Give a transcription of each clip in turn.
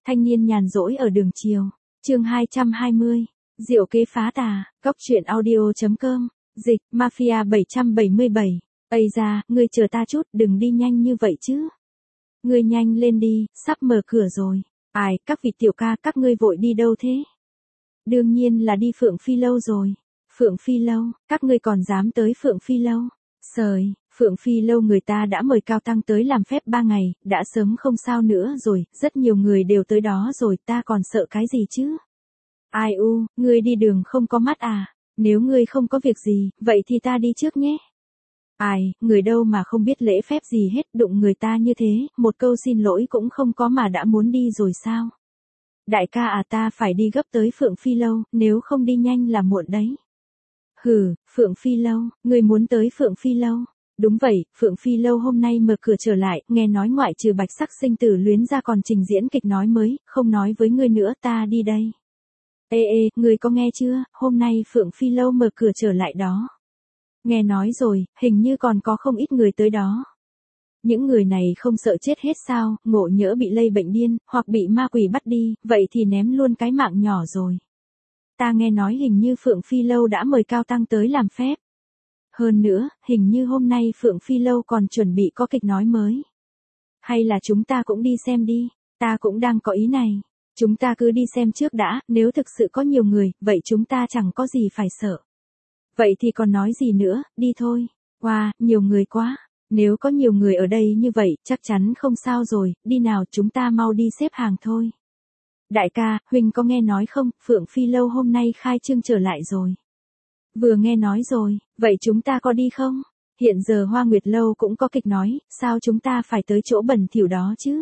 Thanh niên nhàn rỗi ở đường chiều. Chương 220. Diệu kế phá tà. Góc truyện audio.com. Dịch Mafia 777. Ây da, ngươi chờ ta chút, đừng đi nhanh như vậy chứ. Ngươi nhanh lên đi, sắp mở cửa rồi. Ai, các vị tiểu ca, các ngươi vội đi đâu thế? Đương nhiên là đi Phượng Phi Lâu rồi. Phượng Phi Lâu, các ngươi còn dám tới Phượng Phi Lâu? Sời, Phượng Phi Lâu người ta đã mời Cao Tăng tới làm phép 3 ngày, đã sớm không sao nữa rồi, rất nhiều người đều tới đó rồi, ta còn sợ cái gì chứ? Ai u, ngươi đi đường không có mắt à? Nếu ngươi không có việc gì, vậy thì ta đi trước nhé. Ai, người đâu mà không biết lễ phép gì hết, đụng người ta như thế, một câu xin lỗi cũng không có mà đã muốn đi rồi sao? Đại ca à, ta phải đi gấp tới Phượng Phi Lâu, nếu không đi nhanh là muộn đấy. Hừ, Phượng Phi Lâu, ngươi muốn tới Phượng Phi Lâu? Đúng vậy, Phượng Phi Lâu hôm nay mở cửa trở lại, nghe nói ngoại trừ Bạch Sắc Sinh Tử Luyến ra còn trình diễn kịch nói mới, không nói với ngươi nữa, ta đi đây. Ê, ngươi có nghe chưa, hôm nay Phượng Phi Lâu mở cửa trở lại đó. Nghe nói rồi, hình như còn có không ít người tới đó. Những người này không sợ chết hết sao, ngộ nhỡ bị lây bệnh điên, hoặc bị ma quỷ bắt đi, vậy thì ném luôn cái mạng nhỏ rồi. Ta nghe nói hình như Phượng Phi Lâu đã mời Cao Tăng tới làm phép. Hơn nữa, hình như hôm nay Phượng Phi Lâu còn chuẩn bị có kịch nói mới. Hay là chúng ta cũng đi xem đi, ta cũng đang có ý này. Chúng ta cứ đi xem trước đã, nếu thực sự có nhiều người, vậy chúng ta chẳng có gì phải sợ. Vậy thì còn nói gì nữa, đi thôi. Wow, nhiều người quá. Nếu có nhiều người ở đây như vậy, chắc chắn không sao rồi, đi nào chúng ta mau đi xếp hàng thôi. Đại ca, huynh có nghe nói không, Phượng Phi Lâu hôm nay khai trương trở lại rồi. Vừa nghe nói rồi, vậy chúng ta có đi không? Hiện giờ Hoa Nguyệt Lâu cũng có kịch nói, sao chúng ta phải tới chỗ bẩn thỉu đó chứ?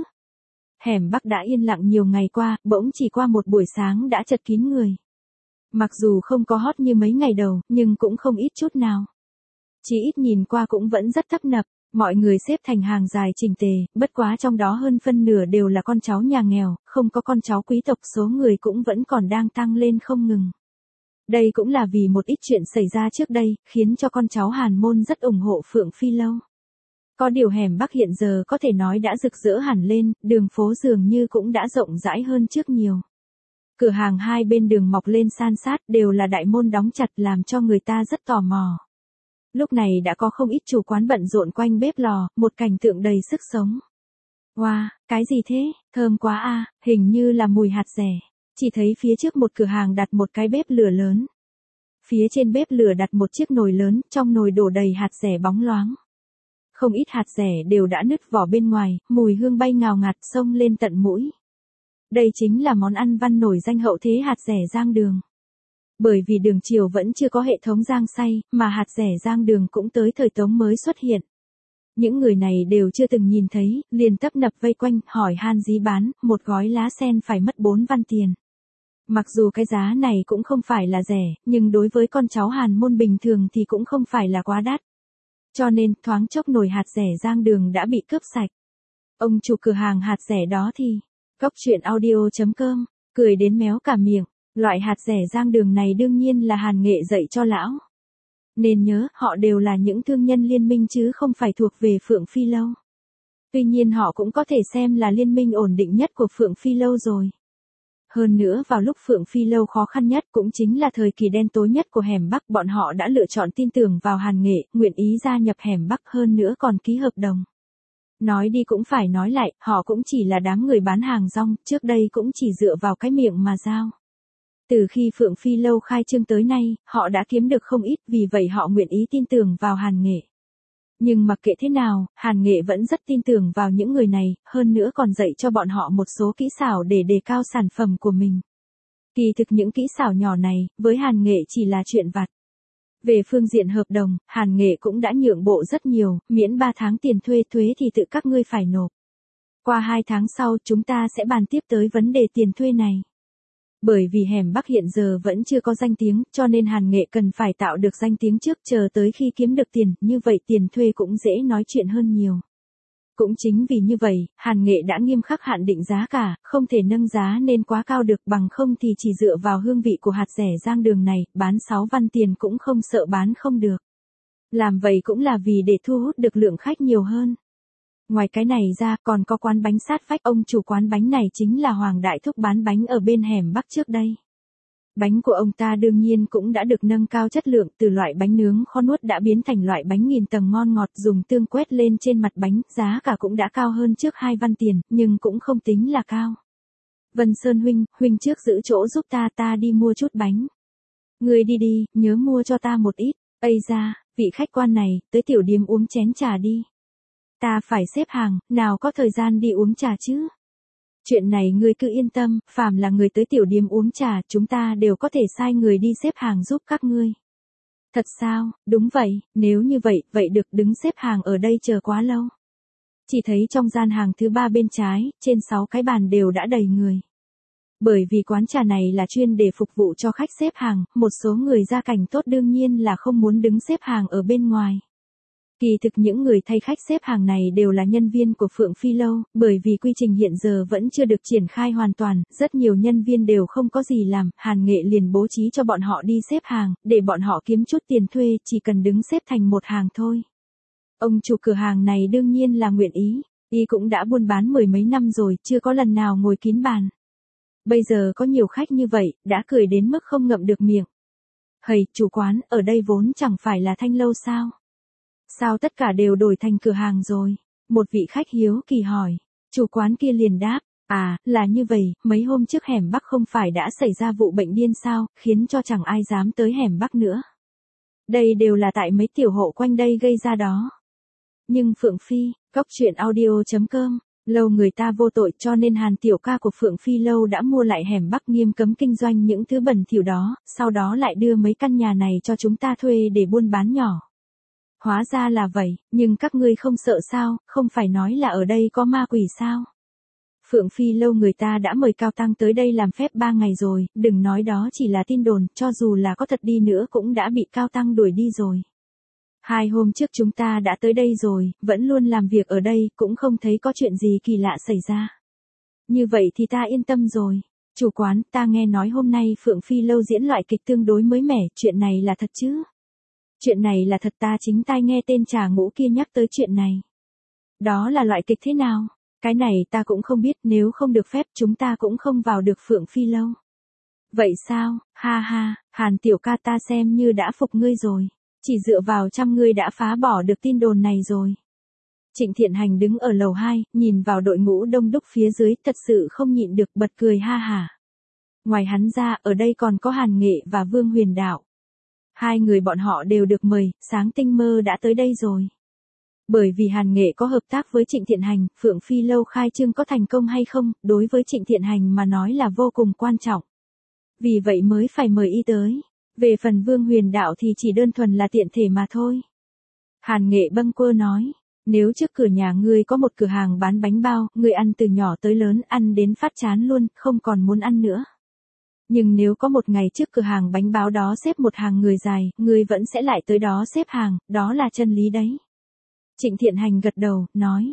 Hẻm Bắc đã yên lặng nhiều ngày qua, bỗng chỉ qua một buổi sáng đã chật kín người. Mặc dù không có hot như mấy ngày đầu, nhưng cũng không ít chút nào. Chỉ ít nhìn qua cũng vẫn rất tấp nập, mọi người xếp thành hàng dài chỉnh tề, bất quá trong đó hơn phân nửa đều là con cháu nhà nghèo, không có con cháu quý tộc, số người cũng vẫn còn đang tăng lên không ngừng. Đây cũng là vì một ít chuyện xảy ra trước đây, khiến cho con cháu Hàn Môn rất ủng hộ Phượng Phi Lâu. Có điều hẻm Bắc hiện giờ có thể nói đã rực rỡ hẳn lên, đường phố dường như cũng đã rộng rãi hơn trước nhiều. Cửa hàng hai bên đường mọc lên san sát đều là đại môn đóng chặt làm cho người ta rất tò mò. Lúc này đã có không ít chủ quán bận rộn quanh bếp lò, một cảnh tượng đầy sức sống. Wow, cái gì thế, thơm quá à, hình như là mùi hạt dẻ. Chỉ thấy phía trước một cửa hàng đặt một cái bếp lửa lớn. Phía trên bếp lửa đặt một chiếc nồi lớn, trong nồi đổ đầy hạt dẻ bóng loáng. Không ít hạt dẻ đều đã nứt vỏ bên ngoài, mùi hương bay ngào ngạt xông lên tận mũi. Đây chính là món ăn văn nổi danh hậu thế hạt dẻ rang đường. Bởi vì đường triều vẫn chưa có hệ thống rang xay, mà hạt dẻ rang đường cũng tới thời Tống mới xuất hiện. Những người này đều chưa từng nhìn thấy, liền tấp nập vây quanh, hỏi han dí bán, một gói lá sen phải mất 4 văn tiền. Mặc dù cái giá này cũng không phải là rẻ, nhưng đối với con cháu Hàn Môn bình thường thì cũng không phải là quá đắt. Cho nên, thoáng chốc nồi hạt dẻ rang đường đã bị cướp sạch. Ông chủ cửa hàng hạt dẻ đó thì, góc truyện audio.com, cười đến méo cả miệng. Loại hạt dẻ rang đường này đương nhiên là Hàn Nghệ dạy cho lão. Nên nhớ, họ đều là những thương nhân liên minh chứ không phải thuộc về Phượng Phi Lâu. Tuy nhiên họ cũng có thể xem là liên minh ổn định nhất của Phượng Phi Lâu rồi. Hơn nữa vào lúc Phượng Phi Lâu khó khăn nhất cũng chính là thời kỳ đen tối nhất của hẻm Bắc, bọn họ đã lựa chọn tin tưởng vào Hàn Nghệ, nguyện ý gia nhập hẻm Bắc, hơn nữa còn ký hợp đồng. Nói đi cũng phải nói lại, họ cũng chỉ là đám người bán hàng rong, trước đây cũng chỉ dựa vào cái miệng mà giao. Từ khi Phượng Phi Lâu khai trương tới nay, họ đã kiếm được không ít, vì vậy họ nguyện ý tin tưởng vào Hàn Nghệ. Nhưng mặc kệ thế nào, Hàn Nghệ vẫn rất tin tưởng vào những người này, hơn nữa còn dạy cho bọn họ một số kỹ xảo để đề cao sản phẩm của mình. Kỳ thực những kỹ xảo nhỏ này, với Hàn Nghệ chỉ là chuyện vặt. Về phương diện hợp đồng, Hàn Nghệ cũng đã nhượng bộ rất nhiều, miễn 3 tháng tiền thuê thì tự các ngươi phải nộp. Qua 2 tháng sau chúng ta sẽ bàn tiếp tới vấn đề tiền thuê này. Bởi vì hẻm Bắc hiện giờ vẫn chưa có danh tiếng, cho nên Hàn Nghệ cần phải tạo được danh tiếng trước, chờ tới khi kiếm được tiền, như vậy tiền thuê cũng dễ nói chuyện hơn nhiều. Cũng chính vì như vậy, Hàn Nghệ đã nghiêm khắc hạn định giá cả, không thể nâng giá lên quá cao được, bằng không thì chỉ dựa vào hương vị của hạt dẻ rang đường này, bán 6 văn tiền cũng không sợ bán không được. Làm vậy cũng là vì để thu hút được lượng khách nhiều hơn. Ngoài cái này ra còn có quán bánh sát vách, ông chủ quán bánh này chính là Hoàng Đại Thúc bán bánh ở bên hẻm Bắc trước đây. Bánh của ông ta đương nhiên cũng đã được nâng cao chất lượng, từ loại bánh nướng khó nuốt đã biến thành loại bánh nghìn tầng ngon ngọt, dùng tương quét lên trên mặt bánh, giá cả cũng đã cao hơn trước 2 văn tiền, nhưng cũng không tính là cao. Vân Sơn huynh trước giữ chỗ giúp ta đi mua chút bánh. Ngươi đi đi, nhớ mua cho ta một ít. Ây da, vị khách quan này, tới tiểu điếm uống chén trà đi. Ta phải xếp hàng, nào có thời gian đi uống trà chứ. Chuyện này ngươi cứ yên tâm, phàm là người tới tiểu điếm uống trà, chúng ta đều có thể sai người đi xếp hàng giúp các ngươi. Thật sao, đúng vậy, nếu như vậy được, đứng xếp hàng ở đây chờ quá lâu. Chỉ thấy trong gian hàng thứ 3 bên trái, trên 6 cái bàn đều đã đầy người. Bởi vì quán trà này là chuyên để phục vụ cho khách xếp hàng, một số người gia cảnh tốt đương nhiên là không muốn đứng xếp hàng ở bên ngoài. Kỳ thực những người thay khách xếp hàng này đều là nhân viên của Phượng Phi Lâu, bởi vì quy trình hiện giờ vẫn chưa được triển khai hoàn toàn, rất nhiều nhân viên đều không có gì làm, Hàn Nghệ liền bố trí cho bọn họ đi xếp hàng, để bọn họ kiếm chút tiền thuê, chỉ cần đứng xếp thành một hàng thôi. Ông chủ cửa hàng này đương nhiên là nguyện ý, y cũng đã buôn bán 10 mấy năm rồi, chưa có lần nào ngồi kín bàn. Bây giờ có nhiều khách như vậy, đã cười đến mức không ngậm được miệng. Hầy, chủ quán, ở đây vốn chẳng phải là Thanh Lâu sao? Sao tất cả đều đổi thành cửa hàng rồi? Một vị khách hiếu kỳ hỏi. Chủ quán kia liền đáp, à, là như vậy, mấy hôm trước hẻm Bắc không phải đã xảy ra vụ bệnh điên sao, khiến cho chẳng ai dám tới hẻm Bắc nữa. Đây đều là tại mấy tiểu hộ quanh đây gây ra đó. Nhưng Phượng Phi, góc truyện audio.com, lâu người ta vô tội cho nên Hàn tiểu ca của Phượng Phi Lâu đã mua lại hẻm Bắc, nghiêm cấm kinh doanh những thứ bẩn thỉu đó, sau đó lại đưa mấy căn nhà này cho chúng ta thuê để buôn bán nhỏ. Hóa ra là vậy, nhưng các ngươi không sợ sao, không phải nói là ở đây có ma quỷ sao? Phượng Phi Lâu người ta đã mời Cao Tăng tới đây làm phép 3 ngày rồi, đừng nói đó chỉ là tin đồn, cho dù là có thật đi nữa cũng đã bị Cao Tăng đuổi đi rồi. 2 hôm trước chúng ta đã tới đây rồi, vẫn luôn làm việc ở đây, cũng không thấy có chuyện gì kỳ lạ xảy ra. Như vậy thì ta yên tâm rồi. Chủ quán, ta nghe nói hôm nay Phượng Phi Lâu diễn loại kịch tương đối mới mẻ, chuyện này là thật chứ? Chuyện này là thật, ta chính tai nghe tên trà ngũ kia nhắc tới chuyện này. Đó là loại kịch thế nào? Cái này ta cũng không biết, nếu không được phép chúng ta cũng không vào được Phượng Phi Lâu. Vậy sao, ha ha, Hàn tiểu ca ta xem như đã phục ngươi rồi. Chỉ dựa vào trăm ngươi đã phá bỏ được tin đồn này rồi. Trịnh Thiện Hành đứng ở lầu 2, nhìn vào đội ngũ đông đúc phía dưới, thật sự không nhịn được bật cười ha hả. Ngoài hắn ra, ở đây còn có Hàn Nghệ và Vương Huyền Đạo. 2 người bọn họ đều được mời, sáng tinh mơ đã tới đây rồi. Bởi vì Hàn Nghệ có hợp tác với Trịnh Thiện Hành, Phượng Phi Lâu khai trương có thành công hay không, đối với Trịnh Thiện Hành mà nói là vô cùng quan trọng. Vì vậy mới phải mời y tới. Về phần Vương Huyền Đạo thì chỉ đơn thuần là tiện thể mà thôi. Hàn Nghệ bâng quơ nói, nếu trước cửa nhà ngươi có một cửa hàng bán bánh bao, ngươi ăn từ nhỏ tới lớn, ăn đến phát chán luôn, không còn muốn ăn nữa. Nhưng nếu có một ngày trước cửa hàng bánh bao đó xếp một hàng người dài, ngươi vẫn sẽ lại tới đó xếp hàng, đó là chân lý đấy. Trịnh Thiện Hành gật đầu,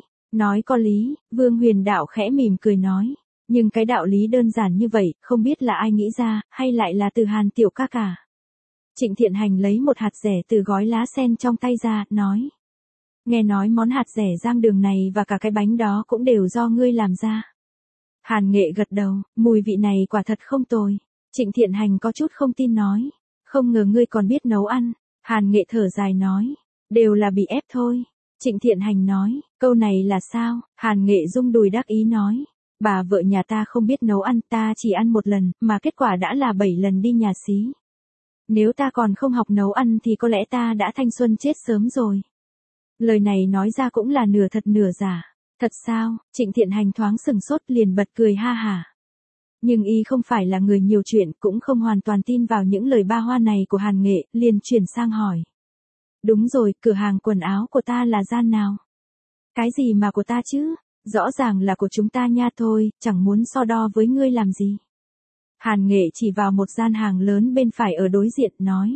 nói có lý, Vương Huyền Đạo khẽ mỉm cười nói, nhưng cái đạo lý đơn giản như vậy, không biết là ai nghĩ ra, hay lại là từ Hàn tiểu ca cả. Trịnh Thiện Hành lấy một hạt rẻ từ gói lá sen trong tay ra, nói. Nghe nói món hạt rẻ rang đường này và cả cái bánh đó cũng đều do ngươi làm ra. Hàn Nghệ gật đầu, mùi vị này quả thật không tồi. Trịnh Thiện Hành có chút không tin nói. Không ngờ ngươi còn biết nấu ăn. Hàn Nghệ thở dài nói. Đều là bị ép thôi. Trịnh Thiện Hành nói. Câu này là sao? Hàn Nghệ rung đùi đắc ý nói. Bà vợ nhà ta không biết nấu ăn, ta chỉ ăn một lần, mà kết quả đã là 7 lần đi nhà xí. Nếu ta còn không học nấu ăn thì có lẽ ta đã thanh xuân chết sớm rồi. Lời này nói ra cũng là nửa thật nửa giả. Thật sao? Trịnh Thiện Hành thoáng sừng sốt liền bật cười ha hả. Nhưng y không phải là người nhiều chuyện, cũng không hoàn toàn tin vào những lời ba hoa này của Hàn Nghệ, liền chuyển sang hỏi. Đúng rồi, cửa hàng quần áo của ta là gian nào? Cái gì mà của ta chứ? Rõ ràng là của chúng ta nha thôi, chẳng muốn so đo với ngươi làm gì. Hàn Nghệ chỉ vào một gian hàng lớn bên phải ở đối diện, nói.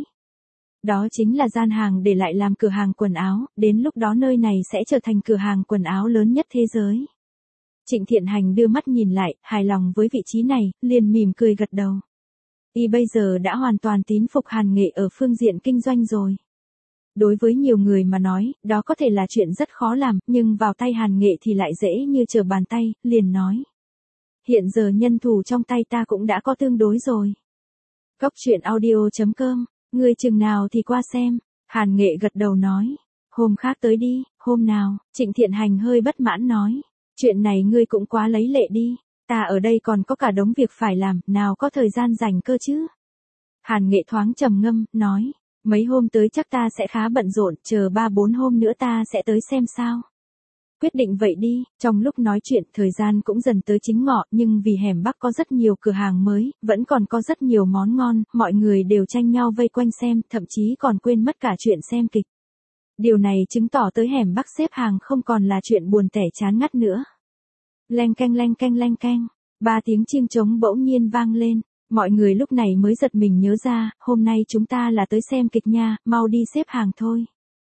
Đó chính là gian hàng để lại làm cửa hàng quần áo, đến lúc đó nơi này sẽ trở thành cửa hàng quần áo lớn nhất thế giới. Trịnh Thiện Hành đưa mắt nhìn lại, hài lòng với vị trí này, liền mỉm cười gật đầu. Y bây giờ đã hoàn toàn tín phục Hàn Nghệ ở phương diện kinh doanh rồi. Đối với nhiều người mà nói, đó có thể là chuyện rất khó làm, nhưng vào tay Hàn Nghệ thì lại dễ như trở bàn tay, liền nói. Hiện giờ nhân thủ trong tay ta cũng đã có tương đối rồi. Cóc truyện audio.com, ngươi chừng nào thì qua xem. Hàn Nghệ gật đầu nói. Hôm khác tới đi, hôm nào, Trịnh Thiện Hành hơi bất mãn nói. Chuyện này ngươi cũng quá lấy lệ đi. Ta ở đây còn có cả đống việc phải làm, nào có thời gian rảnh cơ chứ. Hàn Nghệ thoáng trầm ngâm, nói. Mấy hôm tới chắc ta sẽ khá bận rộn, chờ 3-4 hôm nữa ta sẽ tới xem sao. Quyết định vậy đi, trong lúc nói chuyện thời gian cũng dần tới chính ngọ, nhưng vì hẻm Bắc có rất nhiều cửa hàng mới, vẫn còn có rất nhiều món ngon, mọi người đều tranh nhau vây quanh xem, thậm chí còn quên mất cả chuyện xem kịch. Điều này chứng tỏ tới hẻm Bắc xếp hàng không còn là chuyện buồn tẻ chán ngắt nữa. Leng keng leng keng leng keng, 3 tiếng chiêng trống bỗng nhiên vang lên, mọi người lúc này mới giật mình nhớ ra, hôm nay chúng ta là tới xem kịch nha, mau đi xếp hàng thôi.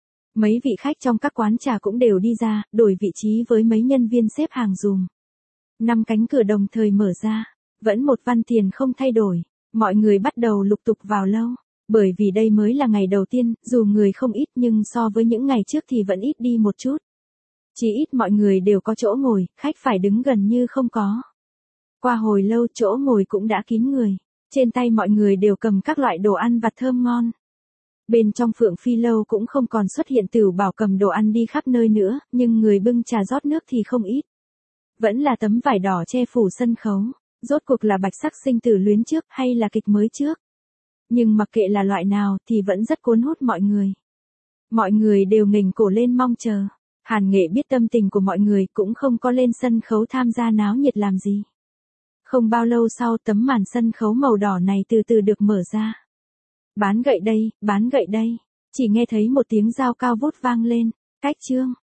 Mấy vị khách trong các quán trà cũng đều đi ra, đổi vị trí với mấy nhân viên xếp hàng dùm. 5 cánh cửa đồng thời mở ra, vẫn một văn tiền không thay đổi, mọi người bắt đầu lục tục vào lâu. Bởi vì đây mới là ngày đầu tiên, dù người không ít nhưng so với những ngày trước thì vẫn ít đi một chút. Chỉ ít mọi người đều có chỗ ngồi, khách phải đứng gần như không có. Qua hồi lâu chỗ ngồi cũng đã kín người, trên tay mọi người đều cầm các loại đồ ăn vặt thơm ngon. Bên trong Phượng Phi Lâu cũng không còn xuất hiện Tửu Bảo cầm đồ ăn đi khắp nơi nữa, nhưng người bưng trà rót nước thì không ít. Vẫn là tấm vải đỏ che phủ sân khấu, rốt cuộc là Bạch Sắc Sinh Tử Luyến trước hay là kịch mới trước. Nhưng mặc kệ là loại nào thì vẫn rất cuốn hút mọi người. Mọi người đều nghềnh cổ lên mong chờ. Hàn Nghệ biết tâm tình của mọi người cũng không có lên sân khấu tham gia náo nhiệt làm gì. Không bao lâu sau tấm màn sân khấu màu đỏ này từ từ được mở ra. Bán gậy đây, bán gậy đây. Chỉ nghe thấy một tiếng dao cao vút vang lên. Cách chương.